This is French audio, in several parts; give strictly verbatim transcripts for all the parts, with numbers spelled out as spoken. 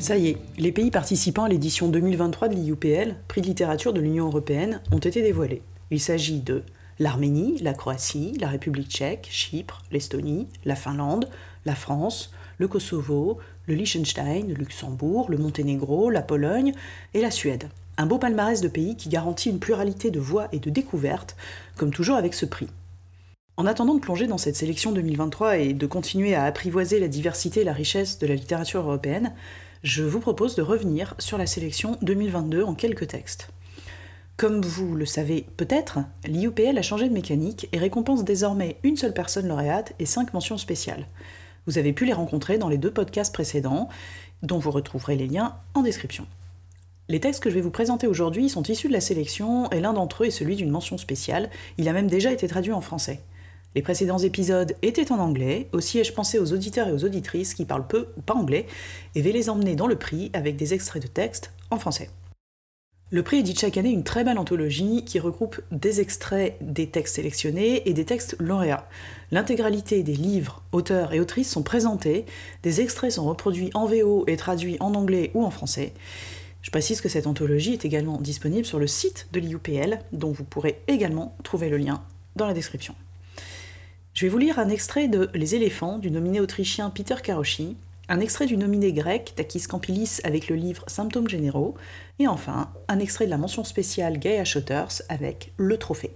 Ça y est, les pays participants à l'édition deux mille vingt-trois de l'I U P L, prix de littérature de l'Union européenne, ont été dévoilés. Il s'agit de l'Arménie, la Croatie, la République tchèque, Chypre, l'Estonie, la Finlande, la France, le Kosovo, le Liechtenstein, le Luxembourg, le Monténégro, la Pologne et la Suède. Un beau palmarès de pays qui garantit une pluralité de voix et de découvertes, comme toujours avec ce prix. En attendant de plonger dans cette sélection deux mille vingt-trois et de continuer à apprivoiser la diversité et la richesse de la littérature européenne, je vous propose de revenir sur la sélection deux mille vingt-deux en quelques textes. Comme vous le savez peut-être, l'I U P L a changé de mécanique et récompense désormais une seule personne lauréate et cinq mentions spéciales. Vous avez pu les rencontrer dans les deux podcasts précédents, dont vous retrouverez les liens en description. Les textes que je vais vous présenter aujourd'hui sont issus de la sélection et l'un d'entre eux est celui d'une mention spéciale, il a même déjà été traduit en français. Les précédents épisodes étaient en anglais, aussi ai-je pensé aux auditeurs et aux auditrices qui parlent peu ou pas anglais, et vais les emmener dans le prix avec des extraits de textes en français. Le prix édite chaque année une très belle anthologie qui regroupe des extraits des textes sélectionnés et des textes lauréats. L'intégralité des livres, auteurs et autrices sont présentés, des extraits sont reproduits en V O et traduits en anglais ou en français. Je précise que cette anthologie est également disponible sur le site de l'I U P L, dont vous pourrez également trouver le lien dans la description. Je vais vous lire un extrait de Les éléphants du nominé autrichien Peter Karoshi, un extrait du nominé grec Takis Kampillis avec le livre Symptômes généraux, et enfin un extrait de la mention spéciale Gaia Schutters avec Le Trophée.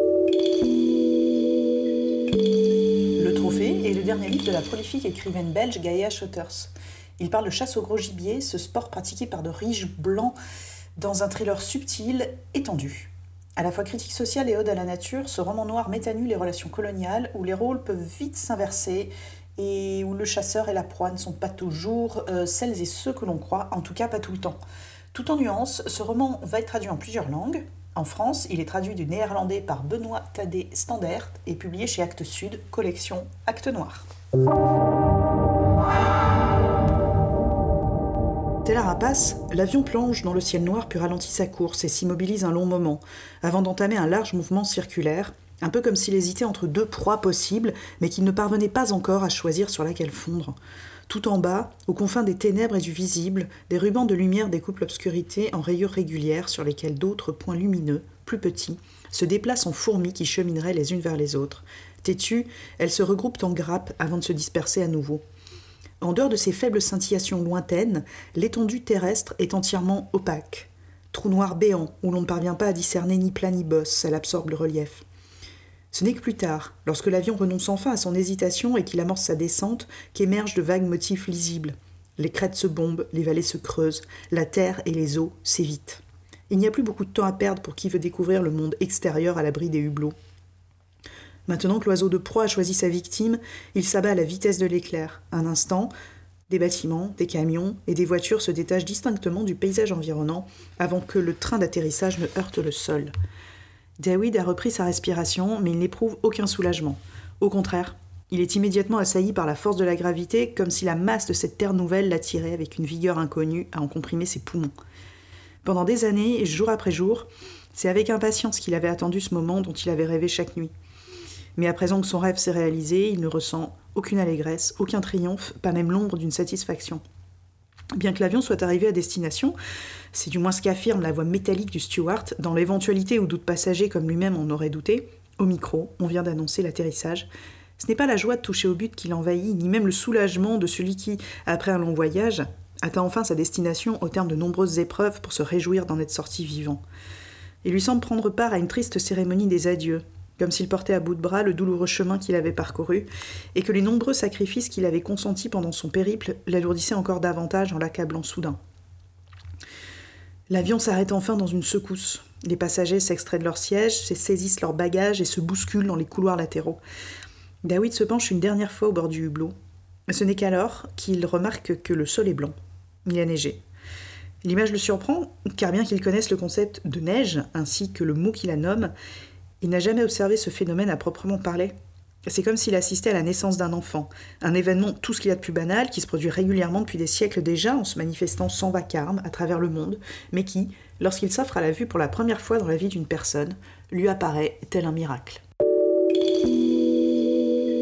Le Trophée est le dernier livre de la prolifique écrivaine belge Gaia Schutters. Il parle de chasse au gros gibier, ce sport pratiqué par de riches blancs dans un thriller subtil et tendu. À la fois critique sociale et ode à la nature, ce roman noir met à nu les relations coloniales où les rôles peuvent vite s'inverser et où le chasseur et la proie ne sont pas toujours euh, celles et ceux que l'on croit, en tout cas pas tout le temps. Tout en nuances, ce roman va être traduit en plusieurs langues. En France, il est traduit du néerlandais par Benoît Tadé Standert et publié chez Actes Sud, collection Actes Noirs. Tel un rapace, l'avion plonge dans le ciel noir puis ralentit sa course et s'immobilise un long moment, avant d'entamer un large mouvement circulaire, un peu comme s'il hésitait entre deux proies possibles, mais qu'il ne parvenait pas encore à choisir sur laquelle fondre. Tout en bas, aux confins des ténèbres et du visible, des rubans de lumière découpent l'obscurité en rayures régulières sur lesquelles d'autres points lumineux, plus petits, se déplacent en fourmis qui chemineraient les unes vers les autres. Têtues, elles se regroupent en grappes avant de se disperser à nouveau. En dehors de ces faibles scintillations lointaines, l'étendue terrestre est entièrement opaque. Trou noir béant, où l'on ne parvient pas à discerner ni plat ni bosse, elle absorbe le relief. Ce n'est que plus tard, lorsque l'avion renonce enfin à son hésitation et qu'il amorce sa descente, qu'émergent de vagues motifs lisibles. Les crêtes se bombent, les vallées se creusent, la terre et les eaux s'évitent. Il n'y a plus beaucoup de temps à perdre pour qui veut découvrir le monde extérieur à l'abri des hublots. Maintenant que l'oiseau de proie a choisi sa victime, il s'abat à la vitesse de l'éclair. Un instant, des bâtiments, des camions et des voitures se détachent distinctement du paysage environnant avant que le train d'atterrissage ne heurte le sol. David a repris sa respiration, mais il n'éprouve aucun soulagement. Au contraire, il est immédiatement assailli par la force de la gravité, comme si la masse de cette terre nouvelle l'attirait avec une vigueur inconnue à en comprimer ses poumons. Pendant des années, et jour après jour, c'est avec impatience qu'il avait attendu ce moment dont il avait rêvé chaque nuit. Mais à présent que son rêve s'est réalisé, il ne ressent aucune allégresse, aucun triomphe, pas même l'ombre d'une satisfaction. Bien que l'avion soit arrivé à destination, c'est du moins ce qu'affirme la voix métallique du steward, dans l'éventualité où d'autres passagers comme lui-même en auraient douté. Au micro, on vient d'annoncer l'atterrissage. Ce n'est pas la joie de toucher au but qui l'envahit, ni même le soulagement de celui qui, après un long voyage, atteint enfin sa destination au terme de nombreuses épreuves pour se réjouir d'en être sorti vivant. Il lui semble prendre part à une triste cérémonie des adieux, comme s'il portait à bout de bras le douloureux chemin qu'il avait parcouru, et que les nombreux sacrifices qu'il avait consentis pendant son périple l'alourdissaient encore davantage en l'accablant soudain. L'avion s'arrête enfin dans une secousse. Les passagers s'extraient de leur siège, saisissent leurs bagages et se bousculent dans les couloirs latéraux. David se penche une dernière fois au bord du hublot. Ce n'est qu'alors qu'il remarque que le sol est blanc. Il a neigé. L'image le surprend, car bien qu'il connaisse le concept de neige, ainsi que le mot qui la nomme, il n'a jamais observé ce phénomène à proprement parler. C'est comme s'il assistait à la naissance d'un enfant, un événement tout ce qu'il y a de plus banal, qui se produit régulièrement depuis des siècles déjà, en se manifestant sans vacarme à travers le monde, mais qui, lorsqu'il s'offre à la vue pour la première fois dans la vie d'une personne, lui apparaît tel un miracle.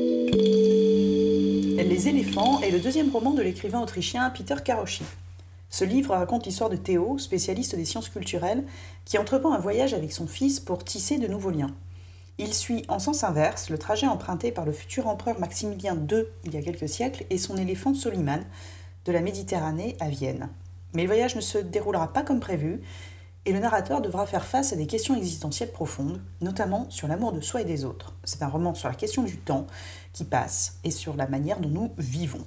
Les éléphants est le deuxième roman de l'écrivain autrichien Peter Karoshi. Ce livre raconte l'histoire de Théo, spécialiste des sciences culturelles, qui entreprend un voyage avec son fils pour tisser de nouveaux liens. Il suit en sens inverse le trajet emprunté par le futur empereur Maximilien deux il y a quelques siècles et son éléphant Soliman, de la Méditerranée à Vienne. Mais le voyage ne se déroulera pas comme prévu, et le narrateur devra faire face à des questions existentielles profondes, notamment sur l'amour de soi et des autres. C'est un roman sur la question du temps qui passe et sur la manière dont nous vivons.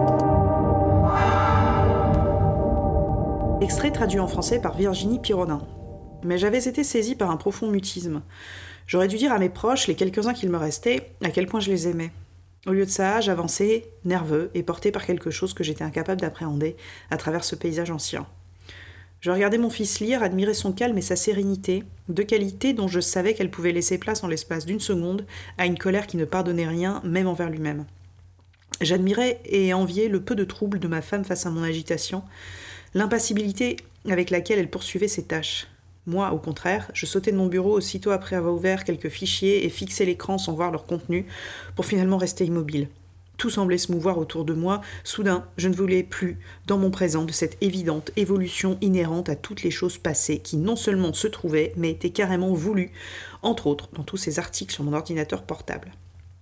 Extrait traduit en français par Virginie Pironin. Mais j'avais été saisie par un profond mutisme. J'aurais dû dire à mes proches, les quelques-uns qu'il me restait, à quel point je les aimais. Au lieu de ça, j'avançais, nerveux et porté par quelque chose que j'étais incapable d'appréhender à travers ce paysage ancien. Je regardais mon fils lire, admirer son calme et sa sérénité, deux qualités dont je savais qu'elles pouvaient laisser place en l'espace d'une seconde à une colère qui ne pardonnait rien, même envers lui-même. J'admirais et enviais le peu de trouble de ma femme face à mon agitation, l'impassibilité avec laquelle elle poursuivait ses tâches. Moi, au contraire, je sautais de mon bureau aussitôt après avoir ouvert quelques fichiers et fixé l'écran sans voir leur contenu, pour finalement rester immobile. Tout semblait se mouvoir autour de moi. Soudain, je ne voulais plus, dans mon présent, de cette évidente évolution inhérente à toutes les choses passées qui non seulement se trouvaient, mais étaient carrément voulues, entre autres dans tous ces articles sur mon ordinateur portable.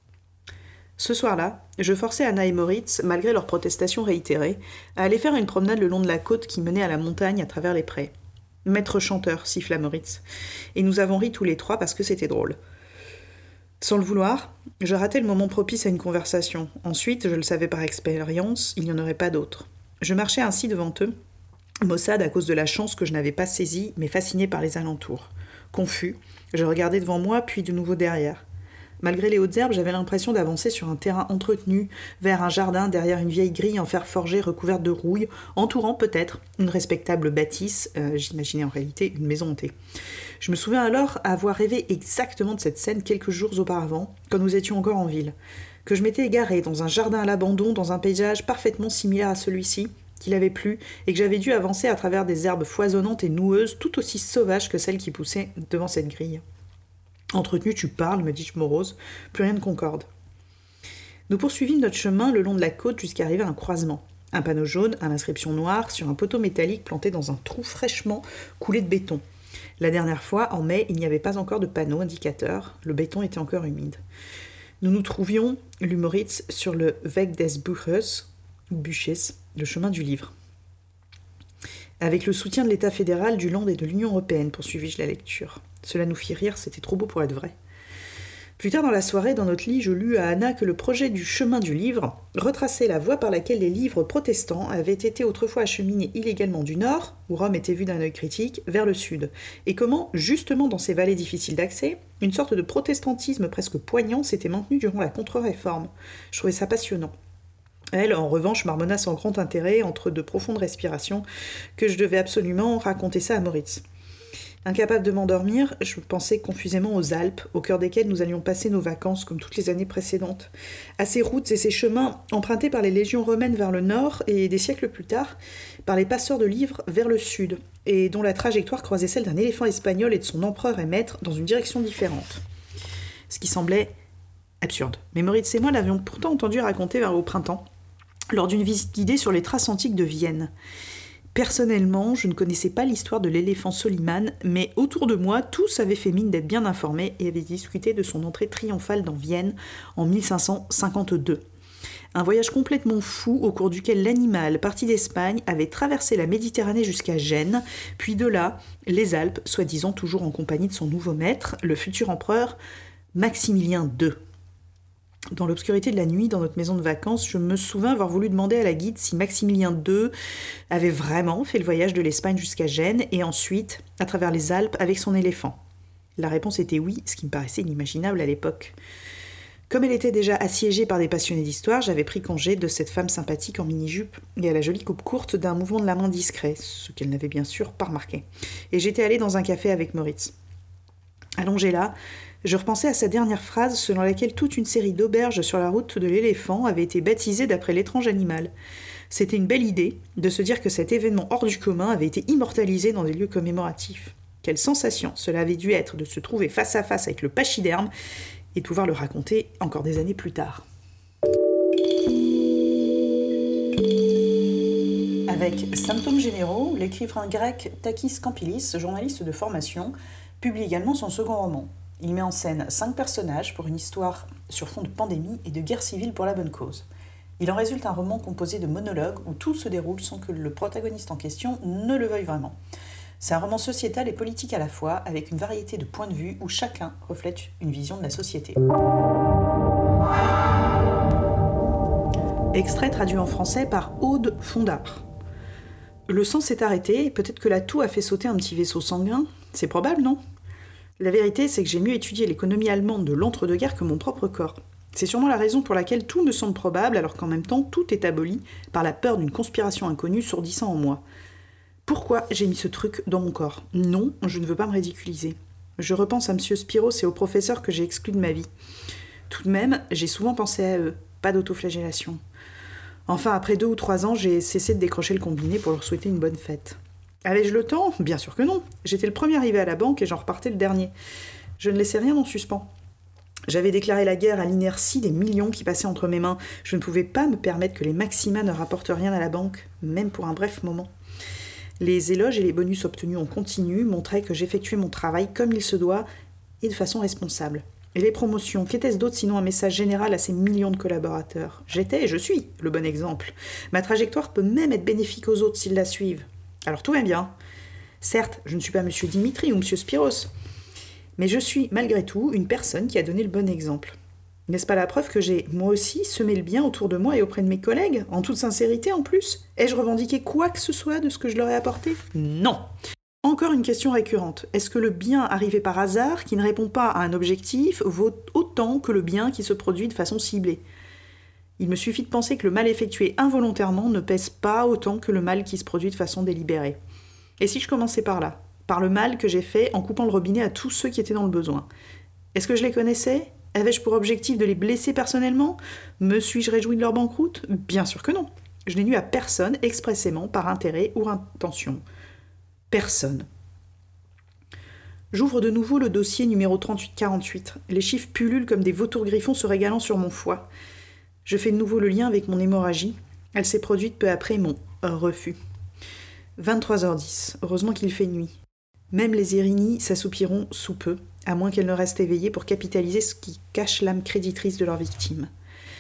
Ce soir-là, je forçais Anna et Moritz, malgré leurs protestations réitérées, à aller faire une promenade le long de la côte qui menait à la montagne à travers les prés. « Maître chanteur », siffla Moritz. Et nous avons ri tous les trois parce que c'était drôle. Sans le vouloir, je ratais le moment propice à une conversation. Ensuite, je le savais par expérience, il n'y en aurait pas d'autre. Je marchais ainsi devant eux, maussade à cause de la chance que je n'avais pas saisie, mais fasciné par les alentours. Confus, je regardais devant moi, puis de nouveau derrière. Malgré les hautes herbes, j'avais l'impression d'avancer sur un terrain entretenu, vers un jardin derrière une vieille grille en fer forgé recouverte de rouille, entourant peut-être une respectable bâtisse, euh, j'imaginais en réalité une maison hantée. Je me souviens alors avoir rêvé exactement de cette scène quelques jours auparavant, quand nous étions encore en ville, que je m'étais égarée dans un jardin à l'abandon, dans un paysage parfaitement similaire à celui-ci, qu'il avait plu, et que j'avais dû avancer à travers des herbes foisonnantes et noueuses, tout aussi sauvages que celles qui poussaient devant cette grille. Entretenu, tu parles, me dis-je morose, plus rien ne concorde. Nous poursuivîmes notre chemin le long de la côte jusqu'à arriver à un croisement. Un panneau jaune, à l'inscription noire, sur un poteau métallique planté dans un trou fraîchement coulé de béton. La dernière fois, en mai, il n'y avait pas encore de panneau indicateur, le béton était encore humide. Nous nous trouvions, l'Humoritz, sur le Weg des Buches, Buches, le chemin du livre. Avec le soutien de l'État fédéral, du Land et de l'Union européenne, poursuivis-je la lecture. Cela nous fit rire, c'était trop beau pour être vrai. Plus tard dans la soirée, dans notre lit, je lus à Anna que le projet du chemin du livre retraçait la voie par laquelle les livres protestants avaient été autrefois acheminés illégalement du nord, où Rome était vue d'un œil critique, vers le sud, et comment, justement dans ces vallées difficiles d'accès, une sorte de protestantisme presque poignant s'était maintenu durant la contre-réforme. Je trouvais ça passionnant. Elle, en revanche, marmonna sans grand intérêt, entre de profondes respirations, que je devais absolument raconter ça à Moritz. Incapable de m'endormir, je pensais confusément aux Alpes, au cœur desquelles nous allions passer nos vacances comme toutes les années précédentes, à ces routes et ces chemins empruntés par les légions romaines vers le nord et, des siècles plus tard, par les passeurs de livres vers le sud, et dont la trajectoire croisait celle d'un éléphant espagnol et de son empereur et maître dans une direction différente. Ce qui semblait absurde. Mais Moritz et moi l'avions pourtant entendu raconter vers au printemps, lors d'une visite guidée sur les traces antiques de Vienne. Personnellement, je ne connaissais pas l'histoire de l'éléphant Soliman, mais autour de moi, tous avaient fait mine d'être bien informés et avaient discuté de son entrée triomphale dans Vienne en mille cinq cent cinquante-deux. Un voyage complètement fou au cours duquel l'animal, parti d'Espagne, avait traversé la Méditerranée jusqu'à Gênes, puis de là, les Alpes, soi-disant toujours en compagnie de son nouveau maître, le futur empereur Maximilien deux. Dans l'obscurité de la nuit, dans notre maison de vacances, je me souviens avoir voulu demander à la guide si Maximilien deux avait vraiment fait le voyage de l'Espagne jusqu'à Gênes et ensuite, à travers les Alpes, avec son éléphant. La réponse était oui, ce qui me paraissait inimaginable à l'époque. Comme elle était déjà assiégée par des passionnés d'histoire, j'avais pris congé de cette femme sympathique en mini-jupe et à la jolie coupe courte d'un mouvement de la main discret, ce qu'elle n'avait bien sûr pas remarqué. Et j'étais allée dans un café avec Moritz. Allongé là, je repensais à sa dernière phrase selon laquelle toute une série d'auberges sur la route de l'éléphant avait été baptisée d'après l'étrange animal. C'était une belle idée de se dire que cet événement hors du commun avait été immortalisé dans des lieux commémoratifs. Quelle sensation cela avait dû être de se trouver face à face avec le pachyderme et de pouvoir le raconter encore des années plus tard. Avec Symptômes généraux, l'écrivain grec Takis Kampilis, journaliste de formation, publie également son second roman. Il met en scène cinq personnages pour une histoire sur fond de pandémie et de guerre civile pour la bonne cause. Il en résulte un roman composé de monologues où tout se déroule sans que le protagoniste en question ne le veuille vraiment. C'est un roman sociétal et politique à la fois, avec une variété de points de vue où chacun reflète une vision de la société. Extrait traduit en français par Aude Fondard. Le sang s'est arrêté, et peut-être que la toux a fait sauter un petit vaisseau sanguin. C'est probable, non ? La vérité, c'est que j'ai mieux étudié l'économie allemande de l'entre-deux-guerres que mon propre corps. C'est sûrement la raison pour laquelle tout me semble probable, alors qu'en même temps, tout est aboli par la peur d'une conspiration inconnue sourdissant en moi. Pourquoi j'ai mis ce truc dans mon corps ? Non, je ne veux pas me ridiculiser. Je repense à M. Spiros et aux professeurs que j'ai exclus de ma vie. Tout de même, j'ai souvent pensé à eux, pas d'autoflagellation. Enfin, après deux ou trois ans, j'ai cessé de décrocher le combiné pour leur souhaiter une bonne fête. Avais-je le temps ? Bien sûr que non. J'étais le premier arrivé à la banque et j'en repartais le dernier. Je ne laissais rien en suspens. J'avais déclaré la guerre à l'inertie des millions qui passaient entre mes mains. Je ne pouvais pas me permettre que les maxima ne rapportent rien à la banque, même pour un bref moment. Les éloges et les bonus obtenus en continu montraient que j'effectuais mon travail comme il se doit et de façon responsable. Et les promotions, qu'était-ce d'autre sinon un message général à ces millions de collaborateurs ? J'étais et je suis le bon exemple. Ma trajectoire peut même être bénéfique aux autres s'ils la suivent. Alors tout va bien. Certes, je ne suis pas M. Dimitri ou M. Spiros, mais je suis malgré tout une personne qui a donné le bon exemple. N'est-ce pas la preuve que j'ai, moi aussi, semé le bien autour de moi et auprès de mes collègues, en toute sincérité en plus ? Ai-je revendiqué quoi que ce soit de ce que je leur ai apporté ? Non. Encore une question récurrente. Est-ce que le bien arrivé par hasard, qui ne répond pas à un objectif, vaut autant que le bien qui se produit de façon ciblée ? Il me suffit de penser que le mal effectué involontairement ne pèse pas autant que le mal qui se produit de façon délibérée. Et si je commençais par là, par le mal que j'ai fait en coupant le robinet à tous ceux qui étaient dans le besoin ? Est-ce que je les connaissais ? Avais-je pour objectif de les blesser personnellement ? Me suis-je réjoui de leur banqueroute ? Bien sûr que non. Je n'ai nu à personne expressément par intérêt ou intention. Personne. J'ouvre de nouveau le dossier numéro trente-huit quarante-huit. Les chiffres pullulent comme des vautours griffons se régalant sur mon foie. Je fais de nouveau le lien avec mon hémorragie. Elle s'est produite peu après mon refus. vingt-trois heures dix. Heureusement qu'il fait nuit. Même les Érinies s'assoupiront sous peu, à moins qu'elles ne restent éveillées pour capitaliser ce qui cache l'âme créditrice de leurs victimes.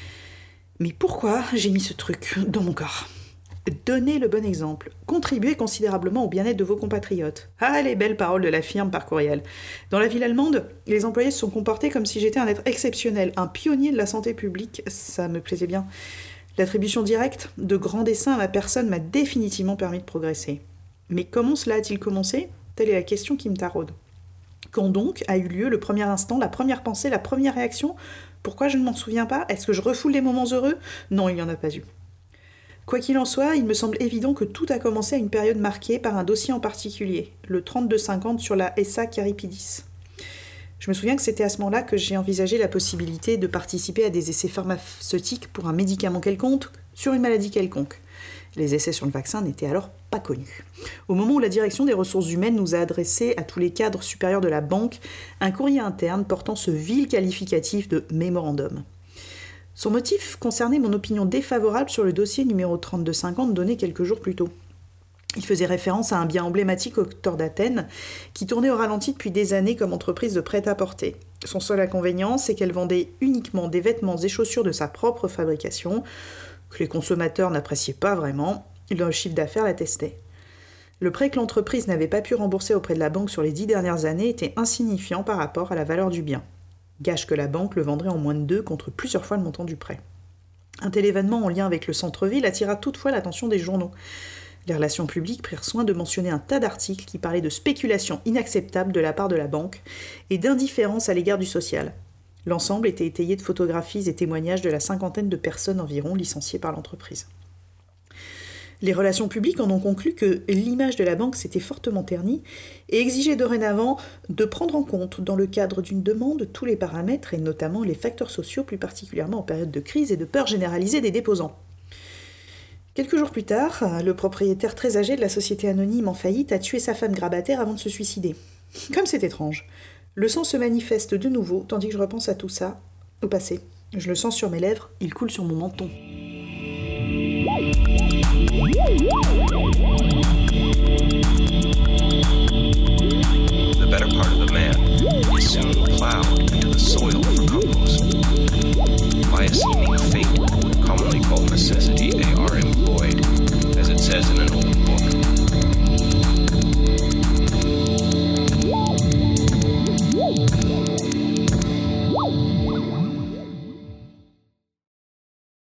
Mais pourquoi j'ai mis ce truc dans mon corps ? Donnez le bon exemple. Contribuez considérablement au bien-être de vos compatriotes. Ah, les belles paroles de la firme par courriel. Dans la ville allemande, les employés se sont comportés comme si j'étais un être exceptionnel, un pionnier de la santé publique. Ça me plaisait bien. L'attribution directe de grands desseins à ma personne m'a définitivement permis de progresser. Mais comment cela a-t-il commencé ? Telle est la question qui me taraude. Quand donc a eu lieu le premier instant, la première pensée, la première réaction ? Pourquoi je ne m'en souviens pas ? Est-ce que je refoule les moments heureux ? Non, il n'y en a pas eu. Quoi qu'il en soit, il me semble évident que tout a commencé à une période marquée par un dossier en particulier, le trente-deux cinquante sur la S A Caripidis. Je me souviens que c'était à ce moment-là que j'ai envisagé la possibilité de participer à des essais pharmaceutiques pour un médicament quelconque, sur une maladie quelconque. Les essais sur le vaccin n'étaient alors pas connus. Au moment où la direction des ressources humaines nous a adressé à tous les cadres supérieurs de la banque un courrier interne portant ce vil qualificatif de mémorandum. Son motif concernait mon opinion défavorable sur le dossier numéro trente-deux cinquante donné quelques jours plus tôt. Il faisait référence à un bien emblématique au Docteur d'Athènes qui tournait au ralenti depuis des années comme entreprise de prêt-à-porter. Son seul inconvénient, c'est qu'elle vendait uniquement des vêtements et chaussures de sa propre fabrication, que les consommateurs n'appréciaient pas vraiment, leur chiffre d'affaires l'attestait. Le prêt que l'entreprise n'avait pas pu rembourser auprès de la banque sur les dix dernières années était insignifiant par rapport à la valeur du bien. Gage que la banque le vendrait en moins de deux contre plusieurs fois le montant du prêt. Un tel événement en lien avec le centre-ville attira toutefois l'attention des journaux. Les relations publiques prirent soin de mentionner un tas d'articles qui parlaient de spéculation inacceptable de la part de la banque et d'indifférence à l'égard du social. L'ensemble était étayé de photographies et témoignages de la cinquantaine de personnes environ licenciées par l'entreprise. Les relations publiques en ont conclu que l'image de la banque s'était fortement ternie et exigeait dorénavant de prendre en compte, dans le cadre d'une demande, tous les paramètres et notamment les facteurs sociaux, plus particulièrement en période de crise et de peur généralisée des déposants. Quelques jours plus tard, le propriétaire très âgé de la société anonyme en faillite a tué sa femme grabataire avant de se suicider. Comme c'est étrange. Le sang se manifeste de nouveau, tandis que je repense à tout ça, au passé. Je le sens sur mes lèvres, il coule sur mon menton.